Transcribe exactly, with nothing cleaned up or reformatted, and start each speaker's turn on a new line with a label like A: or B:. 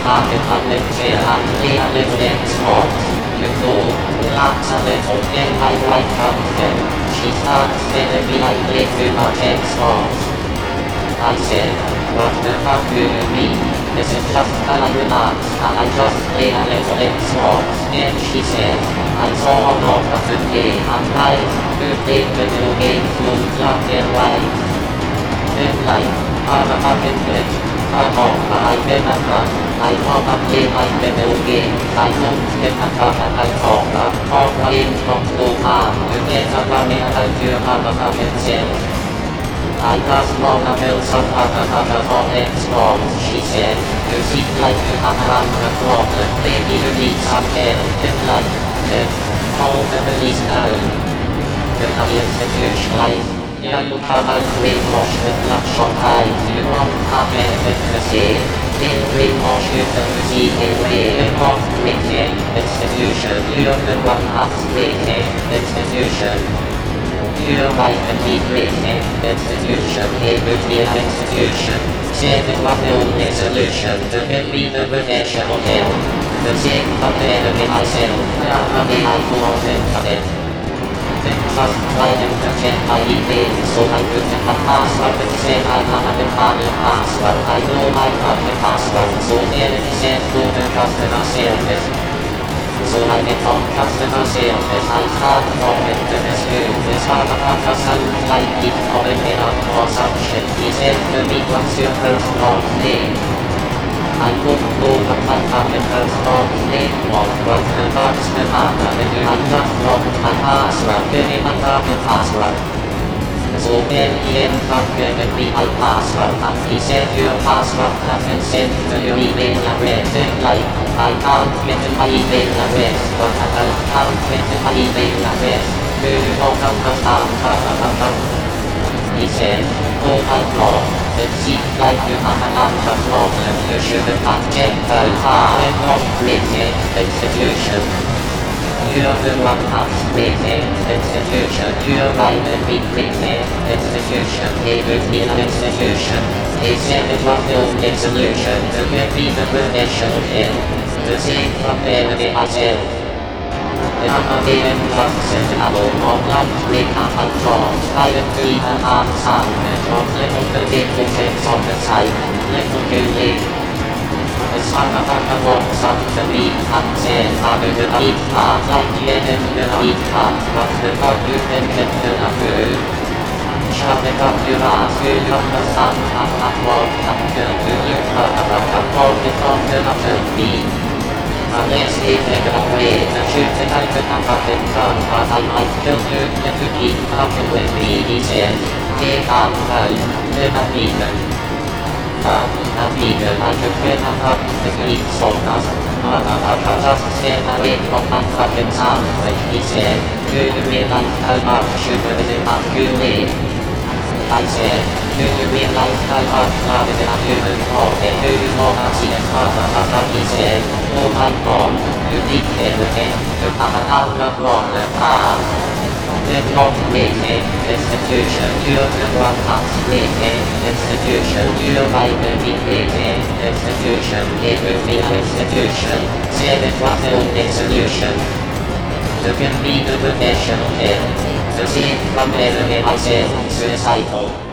A: market public fair and play a little in sport. You go, relax a little in my right pumpkin. She starts telling me I play too much Xbox. I said, what the fuck do you mean? This is just an I relax and I just play a little Xbox. And she said, I saw an offer today and guys who play video games will love their life. In life, I'm a fucking bitch. I'm off, but I remember. I wanna play my video games. I don't give a fuck and I talk up. All games from so hard. You get a running about your motherfucking self. I just wanna build some other other on Xbox, she said. You seem like you have a problem. Maybe you need some help in life. Then, all the police now. The institutionalized. Yeah, you have a brainwash with bloodshot eyes. You don't have anything to say. They brainwash you to see a way of creating institution. You're the one that's creating institution. You're right and be creating institution. It would be an institution. Saving my only solution to give me the redemption of hell. The same of the enemy myself. Now the I go on it. Just trying to check my email so I could get my password and say I have a final password. I know I have the password, so then it said go to customer service. So I get on customer service, I start talking to this dude. This motherfucker sounds like he's calling me up for some shit. He said to me, what's your first last name? I couldn't go but my fucking first last name was was the box the matter and I just lost my password, give me my fucking password. So then he ended up giving me my password and he said your password has been sent to your email address. And like, I can't get to my email address, but I can't get to my email address. Do you know how to start? He said, oh my god, it seems like you have a lot of problems. You should have checked out how and not creating institution. You're the one that's creating institution. You're right and be creating institution. It would be an institution. He said it was the only solution to give me the redemption of him. To save from the enemy myself. I'm a game plus sensible of luxury and control. I am three and a half time of little political things on the side. Little too late. It's like a fuck of what some to me and says I'm a good eat part like the end of the eat part. But the fuck you can get to the food. Shove it up your ass, you got the sun and that was up to you. But I'm a fuck it on the other beat. Unless they take it away to shoot it out with a fucking gun. But I might kill you if you keep fucking with me, he said. Take on out, live a vegan. Fuck, a vegan, I could get a fuck to eat sawdust. Motherfucker just stay away from my fucking sandwich, he said. Do you realize how much sugar is in that Kool-Aid? I said, do you realize how much love is in a human body? Do you wanna see a motherfucker? He said, oh my god, you need everything to have an outlook on the past. They're not creating institution, you're the one that's creating institution. You're right to be creating institution, it will be an institution. Say it was the only solution to give me the redemption of him. To see from enemy myself suicidal.